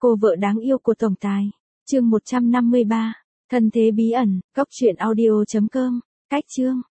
Cô vợ đáng yêu của tổng tài. Chương 153. Thân thế bí ẩn, góc truyện audio.com. Cách chương